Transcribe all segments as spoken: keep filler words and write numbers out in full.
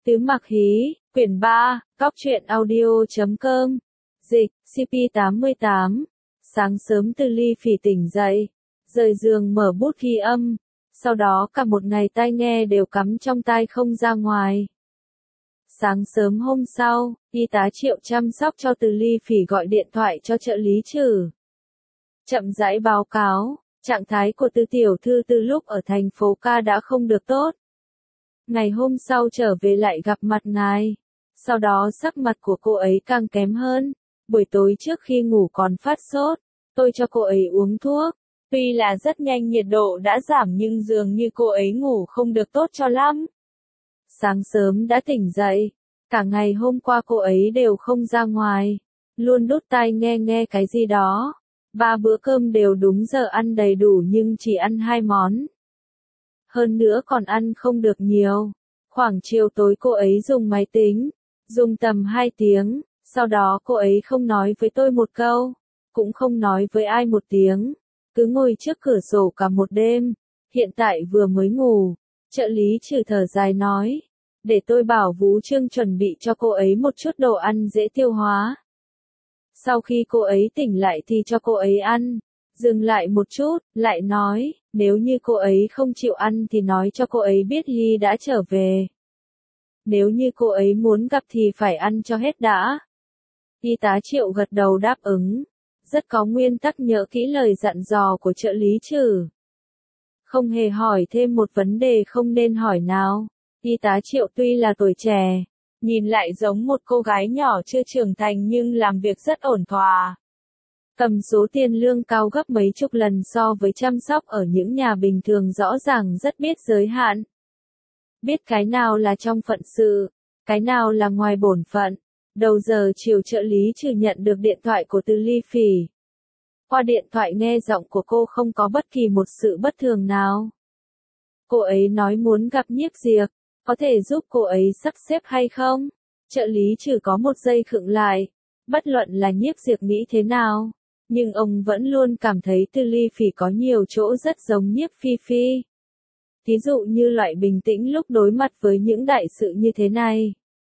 Tứ Mặc Hí, quyển ba, Cóc truyện audio chấm com. Dịch, xê pê tám mươi tám. Sáng sớm Từ Ly Phỉ tỉnh dậy, rời giường mở bút ghi âm, sau đó cả một ngày tai nghe đều cắm trong tai không ra ngoài. Sáng sớm hôm sau, y tá Triệu chăm sóc cho Từ Ly Phỉ gọi điện thoại cho trợ lý Trử. Chậm rãi báo cáo, trạng thái của Từ tiểu thư từ lúc ở thành phố ca đã không được tốt. Ngày hôm sau trở về lại gặp mặt ngài, sau đó sắc mặt của cô ấy càng kém hơn. Buổi tối trước khi ngủ còn phát sốt, tôi cho cô ấy uống thuốc. Tuy là rất nhanh nhiệt độ đã giảm nhưng dường như cô ấy ngủ không được tốt cho lắm. Sáng sớm đã tỉnh dậy, cả ngày hôm qua cô ấy đều không ra ngoài, luôn đút tai nghe nghe cái gì đó. Ba bữa cơm đều đúng giờ ăn đầy đủ nhưng chỉ ăn hai món. Hơn nữa còn ăn không được nhiều. Khoảng chiều tối cô ấy dùng máy tính, dùng tầm hai tiếng, sau đó cô ấy không nói với tôi một câu, cũng không nói với ai một tiếng, cứ ngồi trước cửa sổ cả một đêm. Hiện tại vừa mới ngủ, trợ lý Trử thở dài nói, để tôi bảo Vũ Trương chuẩn bị cho cô ấy một chút đồ ăn dễ tiêu hóa. Sau khi cô ấy tỉnh lại thì cho cô ấy ăn. Dừng lại một chút, lại nói, nếu như cô ấy không chịu ăn thì nói cho cô ấy biết Hy đã trở về. Nếu như cô ấy muốn gặp thì phải ăn cho hết đã. Y tá Triệu gật đầu đáp ứng, rất có nguyên tắc nhớ kỹ lời dặn dò của trợ lý Trử. Không hề hỏi thêm một vấn đề không nên hỏi nào. Y tá Triệu tuy là tuổi trẻ, nhìn lại giống một cô gái nhỏ chưa trưởng thành nhưng làm việc rất ổn thỏa. Cầm số tiền lương cao gấp mấy chục lần so với chăm sóc ở những nhà bình thường rõ ràng rất biết giới hạn. Biết cái nào là trong phận sự, cái nào là ngoài bổn phận. Đầu giờ chiều trợ lý Trử nhận được điện thoại của Từ Ly Phỉ. Qua điện thoại nghe giọng của cô không có bất kỳ một sự bất thường nào. Cô ấy nói muốn gặp Nhiếp Diệp, có thể giúp cô ấy sắp xếp hay không? Trợ lý Trử có một giây khựng lại. Bất luận là Nhiếp Diệp nghĩ thế nào, nhưng ông vẫn luôn cảm thấy Từ Ly Phỉ có nhiều chỗ rất giống Nhiếp Phi Phi. Thí dụ như loại bình tĩnh lúc đối mặt với những đại sự như thế này.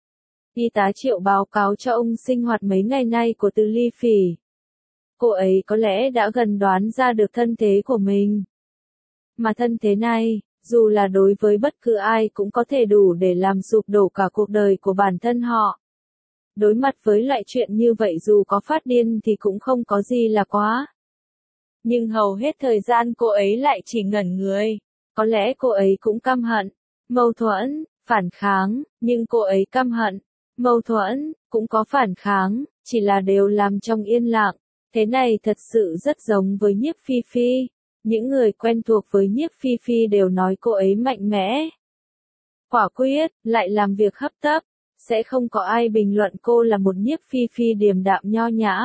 Y tá Triệu báo cáo cho ông sinh hoạt mấy ngày nay của Từ Ly Phỉ. Cô ấy có lẽ đã gần đoán ra được thân thế của mình. Mà thân thế này, dù là đối với bất cứ ai cũng có thể đủ để làm sụp đổ cả cuộc đời của bản thân họ. Đối mặt với loại chuyện như vậy dù có phát điên thì cũng không có gì là quá. Nhưng hầu hết thời gian cô ấy lại chỉ ngẩn người. Có lẽ cô ấy cũng căm hận, mâu thuẫn, phản kháng, nhưng cô ấy căm hận, mâu thuẫn, cũng có phản kháng, chỉ là đều làm trong yên lặng. Thế này thật sự rất giống với Nhiếp Phi Phi. Những người quen thuộc với Nhiếp Phi Phi đều nói cô ấy mạnh mẽ, quả quyết, lại làm việc hấp tấp. Sẽ không có ai bình luận cô là một Nhiếp Phi Phi điềm đạm nho nhã,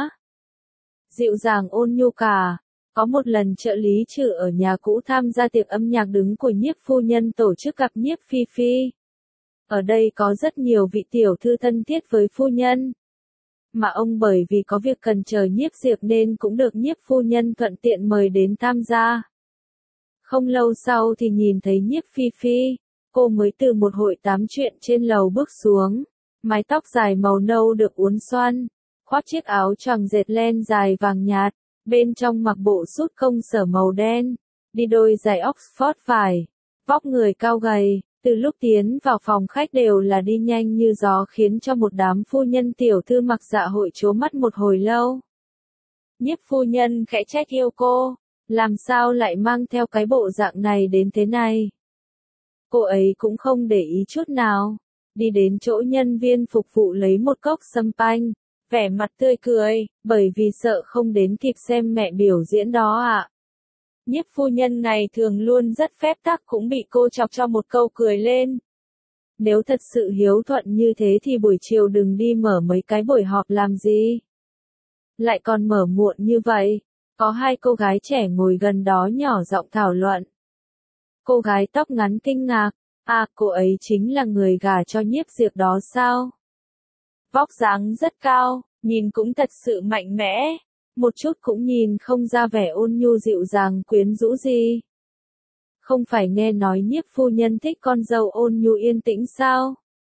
dịu dàng ôn nhu cả. Có một lần trợ lý Trử ở nhà cũ tham gia tiệc âm nhạc đứng của Nhiếp phu nhân tổ chức gặp Nhiếp Phi Phi. Ở đây có rất nhiều vị tiểu thư thân thiết với phu nhân. Mà ông bởi vì có việc cần chờ Nhiếp Diệp nên cũng được Nhiếp phu nhân thuận tiện mời đến tham gia. Không lâu sau thì nhìn thấy Nhiếp Phi Phi, cô mới từ một hội tám chuyện trên lầu bước xuống. Mái tóc dài màu nâu được uốn xoăn, khoác chiếc áo choàng dệt len dài vàng nhạt, bên trong mặc bộ sút công sở màu đen, đi đôi giày Oxford vải, vóc người cao gầy, từ lúc tiến vào phòng khách đều là đi nhanh như gió khiến cho một đám phu nhân tiểu thư mặc dạ hội trố mắt một hồi lâu. Nhiếp phu nhân khẽ trách yêu cô, làm sao lại mang theo cái bộ dạng này đến thế này? Cô ấy cũng không để ý chút nào, đi đến chỗ nhân viên phục vụ lấy một cốc sâm panh, vẻ mặt tươi cười, bởi vì sợ không đến kịp xem mẹ biểu diễn đó ạ. À. Nhiếp phu nhân ngày thường luôn rất phép tắc cũng bị cô chọc cho một câu cười lên. Nếu thật sự hiếu thuận như thế thì buổi chiều đừng đi mở mấy cái buổi họp làm gì. Lại còn mở muộn như vậy. Có hai cô gái trẻ ngồi gần đó nhỏ giọng thảo luận. Cô gái tóc ngắn kinh ngạc, à cô ấy chính là người gả cho Nhiếp Diệp đó sao? Vóc dáng rất cao, nhìn cũng thật sự mạnh mẽ, một chút cũng nhìn không ra vẻ ôn nhu dịu dàng quyến rũ gì. Không phải nghe nói Nhiếp phu nhân thích con dâu ôn nhu yên tĩnh sao?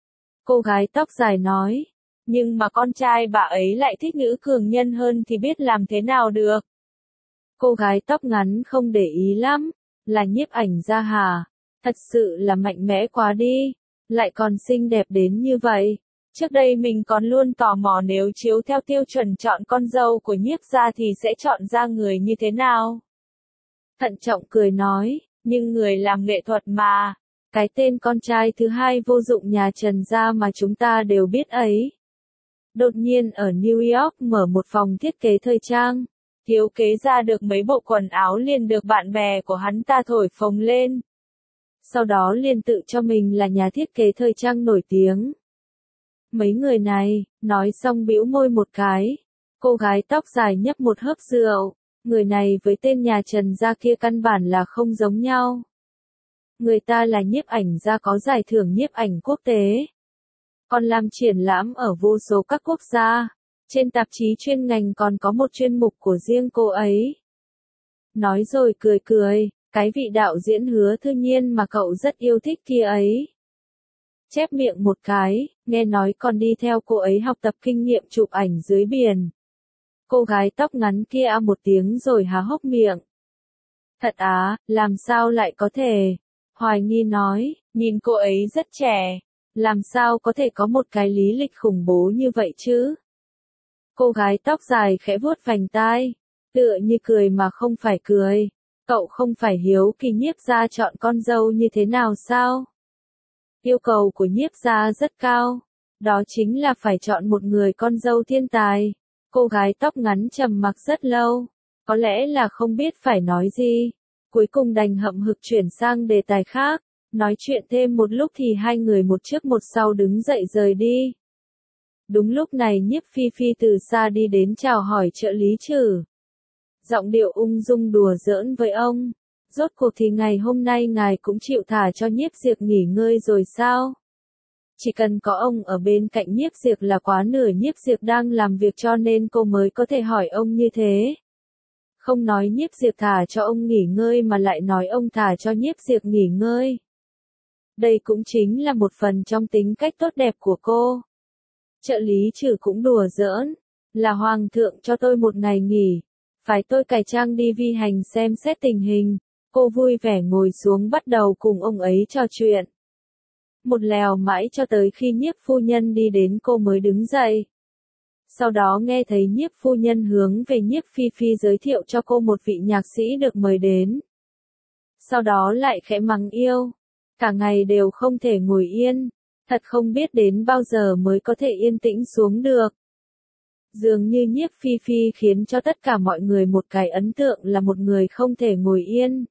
Cô gái tóc dài nói. Nhưng mà con trai bà ấy lại thích nữ cường nhân hơn thì biết làm thế nào được. Cô gái tóc ngắn không để ý lắm. Là nhiếp ảnh gia hả? Thật sự là mạnh mẽ quá đi. Lại còn xinh đẹp đến như vậy. Trước đây mình còn luôn tò mò nếu chiếu theo tiêu chuẩn chọn con dâu của nhiếp gia thì sẽ chọn ra người như thế nào. Thận trọng cười nói, nhưng người làm nghệ thuật mà. Cái tên con trai thứ hai vô dụng nhà Trần gia mà chúng ta đều biết ấy. Đột nhiên ở New York mở một phòng thiết kế thời trang. Thiếu kế ra được mấy bộ quần áo liền được bạn bè của hắn ta thổi phồng lên. Sau đó liền tự cho mình là nhà thiết kế thời trang nổi tiếng. Mấy người này, nói xong bĩu môi một cái. Cô gái tóc dài nhấp một hớp rượu. Người này với tên nhà Trần gia kia căn bản là không giống nhau. Người ta là nhiếp ảnh gia có giải thưởng nhiếp ảnh quốc tế. Còn làm triển lãm ở vô số các quốc gia. Trên tạp chí chuyên ngành còn có một chuyên mục của riêng cô ấy. Nói rồi cười cười, cái vị đạo diễn Hứa Thư Nhiên mà cậu rất yêu thích kia ấy. Chép miệng một cái, nghe nói còn đi theo cô ấy học tập kinh nghiệm chụp ảnh dưới biển. Cô gái tóc ngắn kia một tiếng rồi há hốc miệng. Thật á, làm sao lại có thể? Hoài nghi nói, nhìn cô ấy rất trẻ. Làm sao có thể có một cái lý lịch khủng bố như vậy chứ? Cô gái tóc dài khẽ vuốt vành tai. Tựa như cười mà không phải cười. Cậu không phải hiếu kỳ nhiếp gia chọn con dâu như thế nào sao? Yêu cầu của nhiếp gia rất cao. Đó chính là phải chọn một người con dâu thiên tài. Cô gái tóc ngắn trầm mặc rất lâu. Có lẽ là không biết phải nói gì. Cuối cùng đành hậm hực chuyển sang đề tài khác. Nói chuyện thêm một lúc thì hai người một trước một sau đứng dậy rời đi. Đúng lúc này nhiếp phi phi từ xa đi đến chào hỏi trợ lý Trử. Giọng điệu ung dung đùa giỡn với ông. Rốt cuộc thì ngày hôm nay ngài cũng chịu thả cho nhiếp diệp nghỉ ngơi rồi sao? Chỉ cần có ông ở bên cạnh nhiếp diệp là quá nửa nhiếp diệp đang làm việc cho nên cô mới có thể hỏi ông như thế. Không nói nhiếp diệp thả cho ông nghỉ ngơi mà lại nói ông thả cho nhiếp diệp nghỉ ngơi. Đây cũng chính là một phần trong tính cách tốt đẹp của cô. Trợ lý Trử cũng đùa giỡn. Là hoàng thượng cho tôi một ngày nghỉ. Phải tôi cải trang đi vi hành xem xét tình hình. Cô vui vẻ ngồi xuống bắt đầu cùng ông ấy trò chuyện. Một lèo mãi cho tới khi nhiếp phu nhân đi đến cô mới đứng dậy. Sau đó nghe thấy nhiếp phu nhân hướng về nhiếp phi phi giới thiệu cho cô một vị nhạc sĩ được mời đến. Sau đó lại khẽ mắng yêu. Cả ngày đều không thể ngồi yên. Thật không biết đến bao giờ mới có thể yên tĩnh xuống được. Dường như nhiếp phi phi khiến cho tất cả mọi người một cái ấn tượng là một người không thể ngồi yên.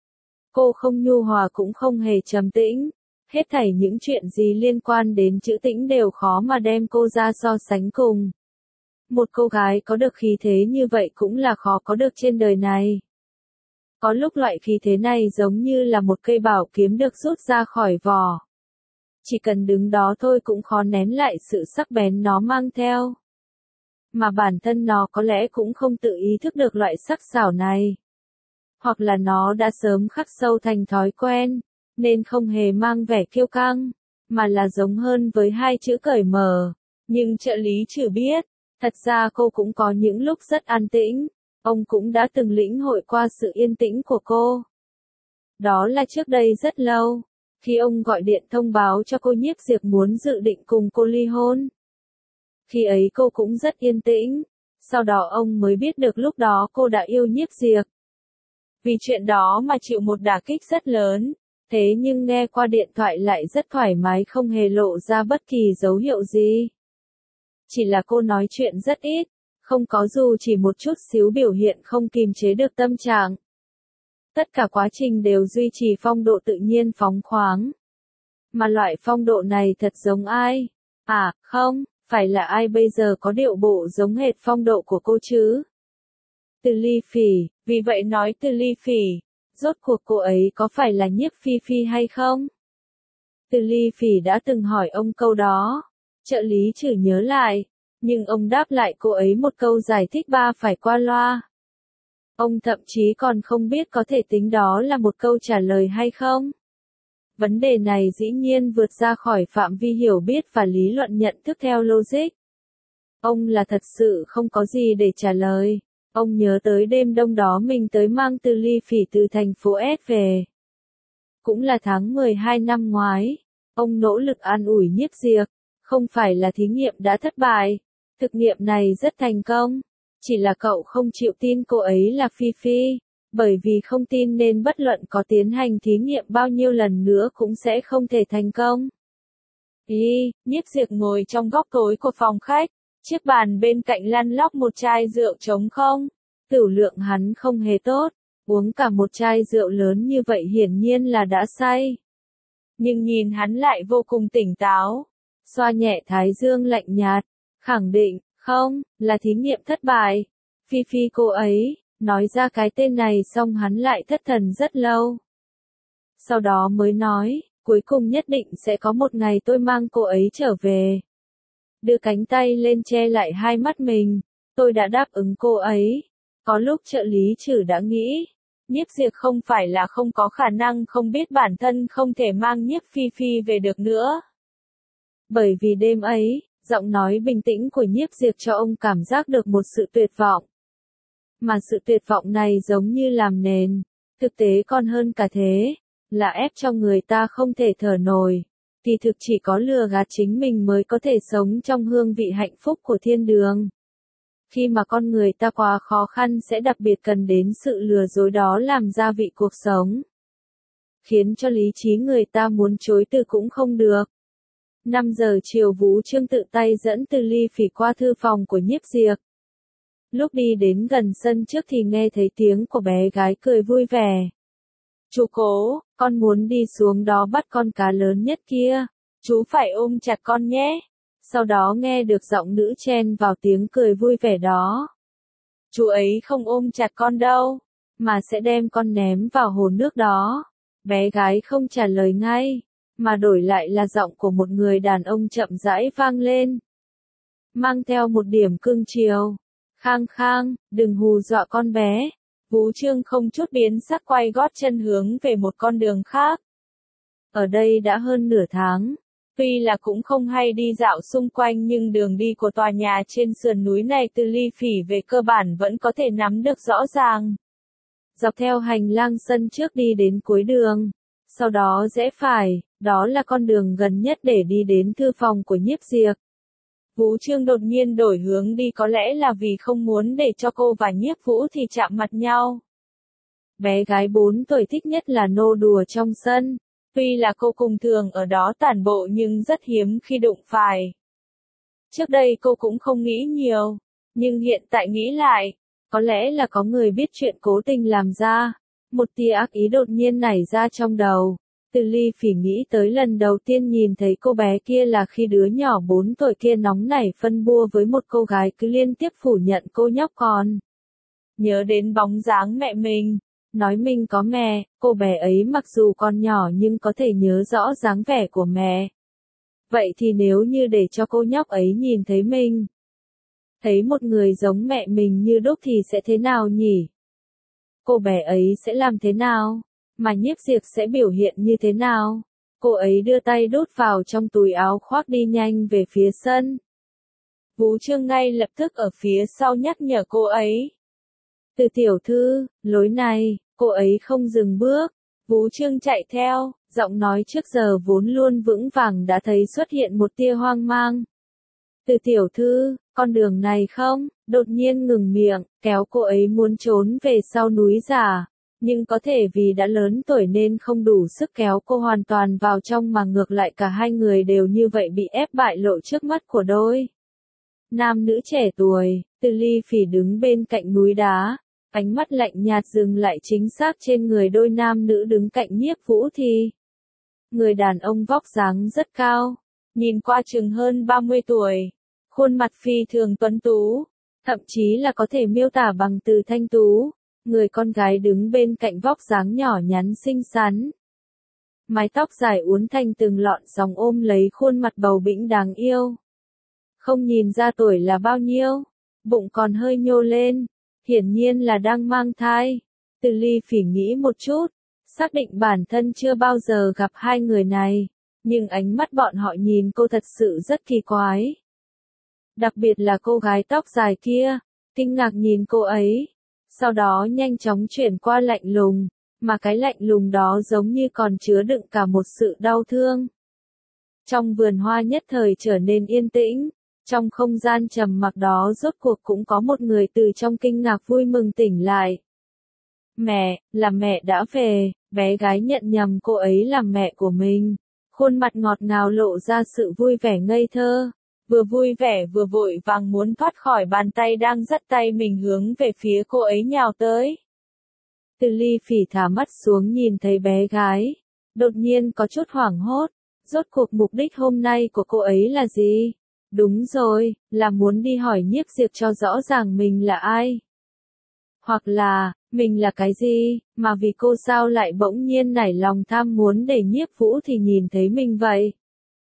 Cô không nhu hòa cũng không hề trầm tĩnh. Hết thảy những chuyện gì liên quan đến chữ tĩnh đều khó mà đem cô ra so sánh cùng. Một cô gái có được khí thế như vậy cũng là khó có được trên đời này. Có lúc loại khí thế này giống như là một cây bảo kiếm được rút ra khỏi vỏ. Chỉ cần đứng đó thôi cũng khó nén lại sự sắc bén nó mang theo. Mà bản thân nó có lẽ cũng không tự ý thức được loại sắc sảo này. Hoặc là nó đã sớm khắc sâu thành thói quen, nên không hề mang vẻ kiêu căng, mà là giống hơn với hai chữ cởi mở. Nhưng trợ lý Trử biết, thật ra cô cũng có những lúc rất an tĩnh, ông cũng đã từng lĩnh hội qua sự yên tĩnh của cô. Đó là trước đây rất lâu, khi ông gọi điện thông báo cho cô nhiếp diệp muốn dự định cùng cô ly hôn. Khi ấy cô cũng rất yên tĩnh, sau đó ông mới biết được lúc đó cô đã yêu nhiếp diệp. Vì chuyện đó mà chịu một đả kích rất lớn, thế nhưng nghe qua điện thoại lại rất thoải mái không hề lộ ra bất kỳ dấu hiệu gì. Chỉ là cô nói chuyện rất ít, không có dù chỉ một chút xíu biểu hiện không kìm chế được tâm trạng. Tất cả quá trình đều duy trì phong độ tự nhiên phóng khoáng. Mà loại phong độ này thật giống ai? À, không, phải là ai bây giờ có điệu bộ giống hệt phong độ của cô chứ? Từ Ly Phỉ, vì vậy nói Từ Ly Phỉ, rốt cuộc cô ấy có phải là nhiếp phi phi hay không? Từ Ly Phỉ đã từng hỏi ông câu đó. Trợ lý Trử nhớ lại, nhưng ông đáp lại cô ấy một câu giải thích ba phải qua loa. Ông thậm chí còn không biết có thể tính đó là một câu trả lời hay không. Vấn đề này dĩ nhiên vượt ra khỏi phạm vi hiểu biết và lý luận nhận thức theo logic. Ông là thật sự không có gì để trả lời. Ông nhớ tới đêm đông đó mình tới mang Từ Ly Phỉ từ thành phố S về. Cũng là tháng mười hai năm ngoái. Ông nỗ lực an ủi Nhiếp Diệp. Không phải là thí nghiệm đã thất bại. Thực nghiệm này rất thành công. Chỉ là cậu không chịu tin cô ấy là Phi Phi. Bởi vì không tin nên bất luận có tiến hành thí nghiệm bao nhiêu lần nữa cũng sẽ không thể thành công. Ý, Nhiếp Diệp ngồi trong góc tối của phòng khách. Chiếc bàn bên cạnh lăn lóc một chai rượu trống không. Tửu lượng hắn không hề tốt. Uống cả một chai rượu lớn như vậy hiển nhiên là đã say. Nhưng nhìn hắn lại vô cùng tỉnh táo. Xoa nhẹ thái dương lạnh nhạt. Khẳng định, không, là thí nghiệm thất bại. Phi Phi cô ấy, nói ra cái tên này xong hắn lại thất thần rất lâu. Sau đó mới nói, cuối cùng nhất định sẽ có một ngày tôi mang cô ấy trở về. Đưa cánh tay lên che lại hai mắt mình. Tôi đã đáp ứng cô ấy. Có lúc trợ lý Trử đã nghĩ. Nhiếp Diệp không phải là không có khả năng không biết bản thân không thể mang Nhiếp Phi Phi về được nữa. Bởi vì đêm ấy, giọng nói bình tĩnh của Nhiếp Diệp cho ông cảm giác được một sự tuyệt vọng. Mà sự tuyệt vọng này giống như làm nền. Thực tế còn hơn cả thế. Là ép cho người ta không thể thở nổi. Kỳ thực chỉ có lừa gạt chính mình mới có thể sống trong hương vị hạnh phúc của thiên đường. Khi mà con người ta quá khó khăn sẽ đặc biệt cần đến sự lừa dối đó làm gia vị cuộc sống. Khiến cho lý trí người ta muốn chối từ cũng không được. năm giờ chiều Vũ Trương tự tay dẫn Từ Ly Phỉ qua thư phòng của Nhiếp Diệp. Lúc đi đến gần sân trước thì nghe thấy tiếng của bé gái cười vui vẻ. Chú Cố, con muốn đi xuống đó bắt con cá lớn nhất kia. Chú phải ôm chặt con nhé. Sau đó nghe được giọng nữ chen vào tiếng cười vui vẻ đó. Chú ấy không ôm chặt con đâu, mà sẽ đem con ném vào hồ nước đó. Bé gái không trả lời ngay, mà đổi lại là giọng của một người đàn ông chậm rãi vang lên. Mang theo một điểm cương chiều. Khang Khang, đừng hù dọa con bé. Vũ Trương không chút biến sắc quay gót chân hướng về một con đường khác. Ở đây đã hơn nửa tháng. Tuy là cũng không hay đi dạo xung quanh nhưng đường đi của tòa nhà trên sườn núi này Từ Ly Phỉ về cơ bản vẫn có thể nắm được rõ ràng. Dọc theo hành lang sân trước đi đến cuối đường. Sau đó rẽ phải, đó là con đường gần nhất để đi đến thư phòng của Nhiếp Diệp. Vũ Trương đột nhiên đổi hướng đi có lẽ là vì không muốn để cho cô và Nhiếp Vũ thì chạm mặt nhau. Bé gái bốn tuổi thích nhất là nô đùa trong sân. Tuy là cô cùng thường ở đó tản bộ nhưng rất hiếm khi đụng phải. Trước đây cô cũng không nghĩ nhiều, nhưng hiện tại nghĩ lại, có lẽ là có người biết chuyện cố tình làm ra. Một tia ác ý đột nhiên nảy ra trong đầu. Từ Ly Phỉ nghĩ tới lần đầu tiên nhìn thấy cô bé kia là khi đứa nhỏ bốn tuổi kia nóng nảy phân bua với một cô gái cứ liên tiếp phủ nhận cô nhóc con. Nhớ đến bóng dáng mẹ mình. Nói mình có mẹ, cô bé ấy mặc dù còn nhỏ nhưng có thể nhớ rõ dáng vẻ của mẹ. Vậy thì nếu như để cho cô nhóc ấy nhìn thấy mình, thấy một người giống mẹ mình như đúc thì sẽ thế nào nhỉ? Cô bé ấy sẽ làm thế nào? Mà Nhiếp Diệp sẽ biểu hiện như thế nào? Cô ấy đưa tay đút vào trong túi áo khoác đi nhanh về phía sân. Vũ Trương ngay lập tức ở phía sau nhắc nhở cô ấy. Từ tiểu thư, lối này, cô ấy không dừng bước. Vũ Trương chạy theo, giọng nói trước giờ vốn luôn vững vàng đã thấy xuất hiện một tia hoang mang. Từ tiểu thư, con đường này không, đột nhiên ngừng miệng, kéo cô ấy muốn trốn về sau núi giả. Nhưng có thể vì đã lớn tuổi nên không đủ sức kéo cô hoàn toàn vào trong mà ngược lại cả hai người đều như vậy bị ép bại lộ trước mắt của đôi nam nữ trẻ tuổi. Từ Ly Phỉ đứng bên cạnh núi đá, ánh mắt lạnh nhạt dừng lại chính xác trên người đôi nam nữ đứng cạnh Nhiếp Vũ thì. Người đàn ông vóc dáng rất cao, nhìn qua chừng hơn ba mươi tuổi, khuôn mặt phi thường tuấn tú, thậm chí là có thể miêu tả bằng từ thanh tú. Người con gái đứng bên cạnh vóc dáng nhỏ nhắn xinh xắn. Mái tóc dài uốn thành từng lọn sóng ôm lấy khuôn mặt bầu bĩnh đáng yêu. Không nhìn ra tuổi là bao nhiêu, bụng còn hơi nhô lên, hiển nhiên là đang mang thai. Từ Ly Phỉ nghĩ một chút, xác định bản thân chưa bao giờ gặp hai người này, nhưng ánh mắt bọn họ nhìn cô thật sự rất kỳ quái. Đặc biệt là cô gái tóc dài kia, kinh ngạc nhìn cô ấy, sau đó nhanh chóng chuyển qua lạnh lùng, mà cái lạnh lùng đó giống như còn chứa đựng cả một sự đau thương. Trong vườn hoa nhất thời trở nên yên tĩnh, trong không gian trầm mặc đó rốt cuộc cũng có một người từ trong kinh ngạc vui mừng tỉnh lại. Mẹ, là mẹ đã về, bé gái nhận nhầm cô ấy làm mẹ của mình, khuôn mặt ngọt ngào lộ ra sự vui vẻ ngây thơ, vừa vui vẻ vừa vội vàng muốn thoát khỏi bàn tay đang dắt tay mình hướng về phía cô ấy nhào tới. Từ Ly Phỉ thả mắt xuống nhìn thấy bé gái, đột nhiên có chút hoảng hốt, rốt cuộc mục đích hôm nay của cô ấy là gì? Đúng rồi, là muốn đi hỏi Nhiếp Diệp cho rõ ràng mình là ai. Hoặc là, mình là cái gì, mà vì cô sao lại bỗng nhiên nảy lòng tham muốn để Nhiếp Vũ thì nhìn thấy mình vậy?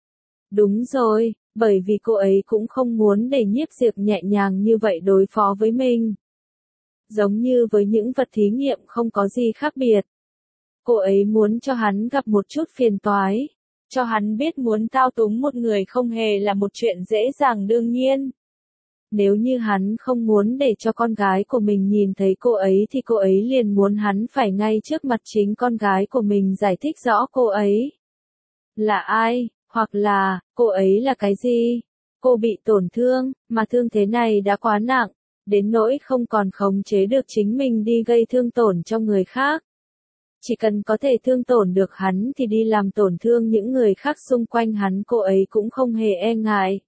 Đúng rồi, bởi vì cô ấy cũng không muốn để Nhiếp Diệp nhẹ nhàng như vậy đối phó với mình. Giống như với những vật thí nghiệm không có gì khác biệt. Cô ấy muốn cho hắn gặp một chút phiền toái, cho hắn biết muốn thao túng một người không hề là một chuyện dễ dàng đương nhiên. Nếu như hắn không muốn để cho con gái của mình nhìn thấy cô ấy thì cô ấy liền muốn hắn phải ngay trước mặt chính con gái của mình giải thích rõ cô ấy là ai, hoặc là, cô ấy là cái gì. Cô bị tổn thương, mà thương thế này đã quá nặng, đến nỗi không còn khống chế được chính mình đi gây thương tổn cho người khác. Chỉ cần có thể thương tổn được hắn thì đi làm tổn thương những người khác xung quanh hắn cô ấy cũng không hề e ngại.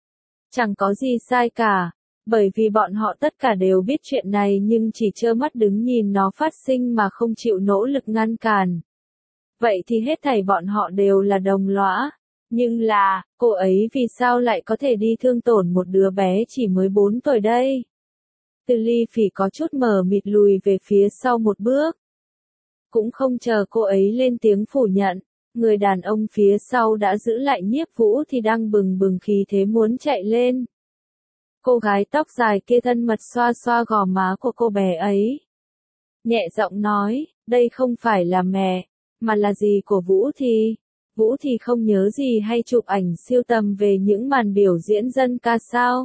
Chẳng có gì sai cả, bởi vì bọn họ tất cả đều biết chuyện này nhưng chỉ trơ mắt đứng nhìn nó phát sinh mà không chịu nỗ lực ngăn cản. Vậy thì hết thảy bọn họ đều là đồng lõa. Nhưng là, cô ấy vì sao lại có thể đi thương tổn một đứa bé chỉ mới bốn tuổi đây? Từ Ly Phỉ có chút mờ mịt lùi về phía sau một bước. Cũng không chờ cô ấy lên tiếng phủ nhận, người đàn ông phía sau đã giữ lại Nhiếp Vũ thì đang bừng bừng khí thế muốn chạy lên. Cô gái tóc dài kia thân mật xoa xoa gò má của cô bé ấy. Nhẹ giọng nói, đây không phải là mẹ, mà là dì của Vũ thì. Vũ thì không nhớ gì hay chụp ảnh siêu tầm về những màn biểu diễn dân ca sao?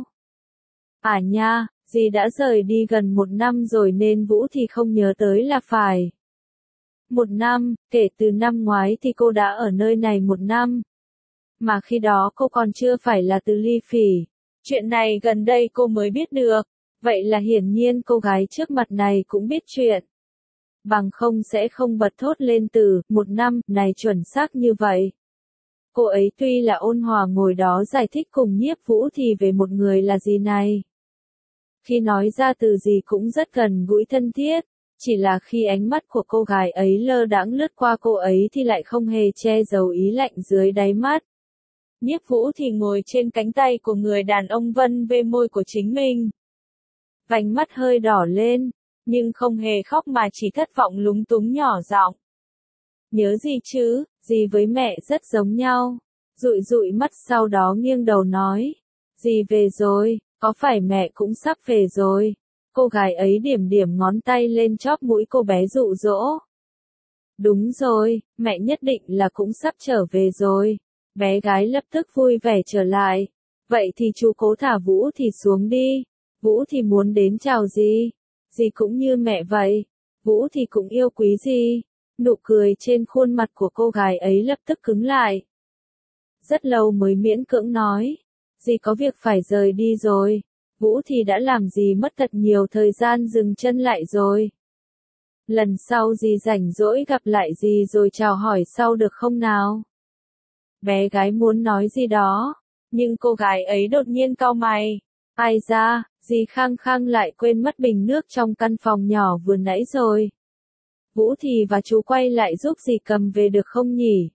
À nha, dì đã rời đi gần một năm rồi nên Vũ thì không nhớ tới là phải. Một năm, kể từ năm ngoái thì cô đã ở nơi này một năm. Mà khi đó cô còn chưa phải là Từ Ly Phỉ. Chuyện này gần đây cô mới biết được. Vậy là hiển nhiên cô gái trước mặt này cũng biết chuyện. Bằng không sẽ không bật thốt lên từ một năm này chuẩn xác như vậy. Cô ấy tuy là ôn hòa ngồi đó giải thích cùng Nhiếp Vũ thì về một người là gì này. Khi nói ra từ gì cũng rất gần gũi thân thiết. Chỉ là khi ánh mắt của cô gái ấy lơ đãng lướt qua cô ấy thì lại không hề che giấu ý lạnh dưới đáy mắt. Nhiếp Vũ thì ngồi trên cánh tay của người đàn ông vân về môi của chính mình. Vành mắt hơi đỏ lên, nhưng không hề khóc mà chỉ thất vọng lúng túng nhỏ giọng. Nhớ gì chứ, dì với mẹ rất giống nhau. Dụi dụi mắt sau đó nghiêng đầu nói. Dì về rồi, có phải mẹ cũng sắp về rồi? Cô gái ấy điểm điểm ngón tay lên chóp mũi cô bé dụ dỗ. Đúng rồi, mẹ nhất định là cũng sắp trở về rồi. Bé gái lập tức vui vẻ trở lại. Vậy thì chú cố thả Vũ thì xuống đi. Vũ thì muốn đến chào dì. Dì cũng như mẹ vậy. Vũ thì cũng yêu quý dì. Nụ cười trên khuôn mặt của cô gái ấy lập tức cứng lại. Rất lâu mới miễn cưỡng nói. Dì có việc phải rời đi rồi. Vũ thì đã làm gì mất thật nhiều thời gian dừng chân lại rồi. Lần sau dì rảnh rỗi gặp lại dì rồi chào hỏi sau được không nào? Bé gái muốn nói gì đó, nhưng cô gái ấy đột nhiên cau mày. Ai ra, dì khăng khăng lại quên mất bình nước trong căn phòng nhỏ vừa nãy rồi. Vũ thì và chú quay lại giúp dì cầm về được không nhỉ?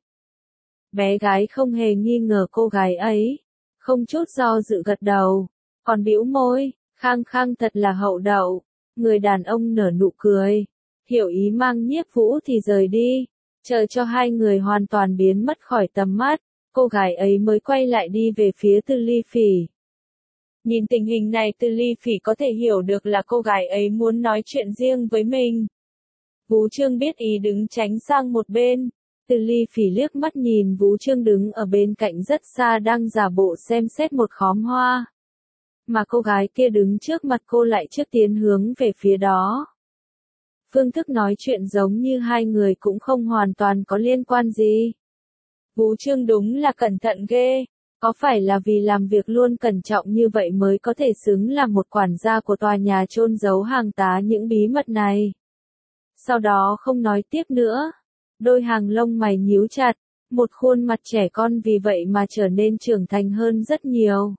Bé gái không hề nghi ngờ cô gái ấy, không chút do dự gật đầu. Còn bĩu môi, khăng khăng thật là hậu đậu. Người đàn ông nở nụ cười, hiểu ý mang Nhiếp Vũ thì rời đi, chờ cho hai người hoàn toàn biến mất khỏi tầm mắt, cô gái ấy mới quay lại đi về phía Từ Ly Phỉ. Nhìn tình hình này Từ Ly Phỉ có thể hiểu được là cô gái ấy muốn nói chuyện riêng với mình. Vũ Trương biết ý đứng tránh sang một bên. Từ Ly Phỉ liếc mắt nhìn Vũ Trương đứng ở bên cạnh rất xa đang giả bộ xem xét một khóm hoa. Mà cô gái kia đứng trước mặt cô lại trước tiến hướng về phía đó. Phương thức nói chuyện giống như hai người cũng không hoàn toàn có liên quan gì. Vũ Trương đúng là cẩn thận ghê. Có phải là vì làm việc luôn cẩn trọng như vậy mới có thể xứng làm một quản gia của tòa nhà chôn giấu hàng tá những bí mật này? Sau đó không nói tiếp nữa. Đôi hàng lông mày nhíu chặt, một khuôn mặt trẻ con vì vậy mà trở nên trưởng thành hơn rất nhiều.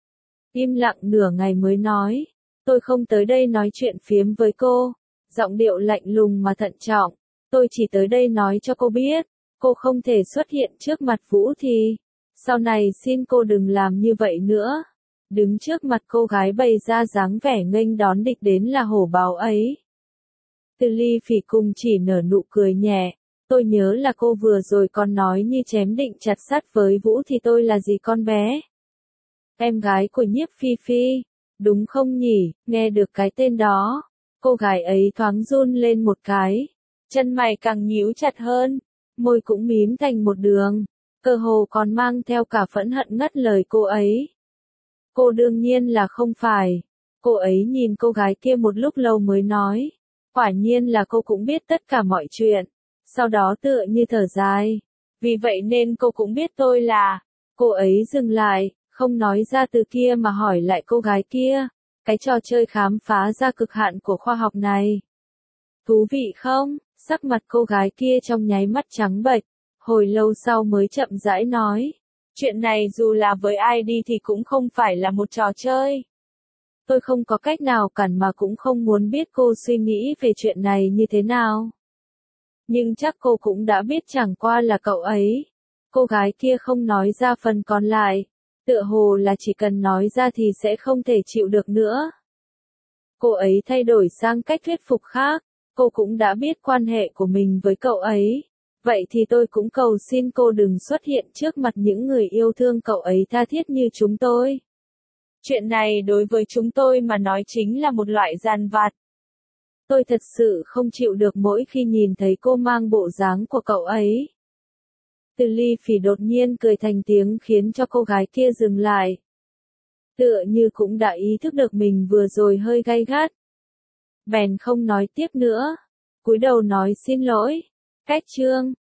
Im lặng nửa ngày mới nói, tôi không tới đây nói chuyện phiếm với cô. Giọng điệu lạnh lùng mà thận trọng, tôi chỉ tới đây nói cho cô biết, cô không thể xuất hiện trước mặt Vũ thì, sau này xin cô đừng làm như vậy nữa. Đứng trước mặt cô gái bày ra dáng vẻ nghênh đón địch đến là hổ báo ấy. Từ Ly Phỉ cùng chỉ nở nụ cười nhẹ, tôi nhớ là cô vừa rồi còn nói như chém định chặt sắt với Vũ thì tôi là gì con bé? Em gái của Nhiếp Phi Phi, đúng không nhỉ? Nghe được cái tên đó, cô gái ấy thoáng run lên một cái, chân mày càng nhíu chặt hơn, môi cũng mím thành một đường, cơ hồ còn mang theo cả phẫn hận ngắt lời cô ấy. Cô đương nhiên là không phải. Cô ấy nhìn cô gái kia một lúc lâu mới nói, quả nhiên là cô cũng biết tất cả mọi chuyện. Sau đó tựa như thở dài, vì vậy nên cô cũng biết tôi là. Cô ấy dừng lại, không nói ra từ kia mà hỏi lại cô gái kia, cái trò chơi khám phá ra cực hạn của khoa học này. Thú vị không? Sắc mặt cô gái kia trong nháy mắt trắng bệch, hồi lâu sau mới chậm rãi nói, chuyện này dù là với ai đi thì cũng không phải là một trò chơi. Tôi không có cách nào cản mà cũng không muốn biết cô suy nghĩ về chuyện này như thế nào. Nhưng chắc cô cũng đã biết chẳng qua là cậu ấy. Cô gái kia không nói ra phần còn lại, tựa hồ là chỉ cần nói ra thì sẽ không thể chịu được nữa. Cô ấy thay đổi sang cách thuyết phục khác, cô cũng đã biết quan hệ của mình với cậu ấy. Vậy thì tôi cũng cầu xin cô đừng xuất hiện trước mặt những người yêu thương cậu ấy tha thiết như chúng tôi. Chuyện này đối với chúng tôi mà nói chính là một loại gian vặt. Tôi thật sự không chịu được mỗi khi nhìn thấy cô mang bộ dáng của cậu ấy. Từ Ly Phỉ đột nhiên cười thành tiếng khiến cho cô gái kia dừng lại. Tựa như cũng đã ý thức được mình vừa rồi hơi gay gắt. Bèn không nói tiếp nữa. Cúi đầu nói xin lỗi. Cách chương.